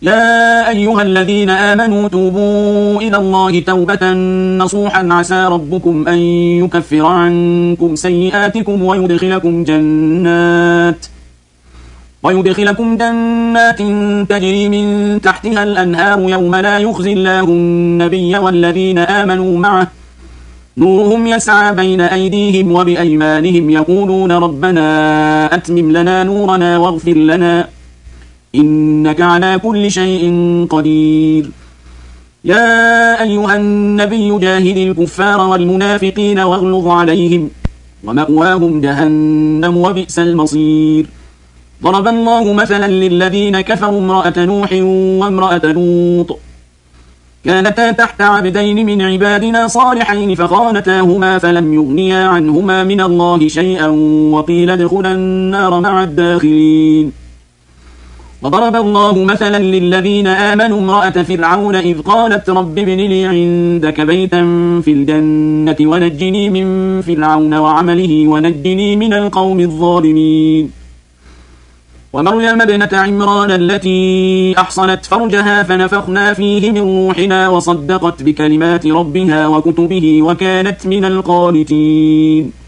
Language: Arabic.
يا أيها الذين آمنوا توبوا إلى الله توبة نصوحا عسى ربكم أن يكفر عنكم سيئاتكم ويدخلكم جنات تجري من تحتها الأنهار يوم لا يخزي الله النبي والذين آمنوا معه نورهم يسعى بين أيديهم وبأيمانهم يقولون ربنا أتمم لنا نورنا واغفر لنا إنك على كل شيء قدير. يا أيها النبي جاهد الكفار والمنافقين واغلظ عليهم ومأواهم جهنم وبئس المصير. ضرب الله مثلا للذين كفروا امرأة نوح وامرأة لوط كانتا تحت عبدين من عبادنا صالحين فخانتاهما فلم يغنيا عنهما من الله شيئا وقيل ادخلا النار مع الداخلين. وضرب الله مثلا للذين آمنوا امرأة فرعون إذ قالت رب ابن لي عندك بيتا في الجنة ونجني من فرعون وعمله ونجني من القوم الظالمين. ومريم ابنة عمران التي أحصنت فرجها فنفخنا فيه من روحنا وصدقت بكلمات ربها وكتبه وكانت من القانتين.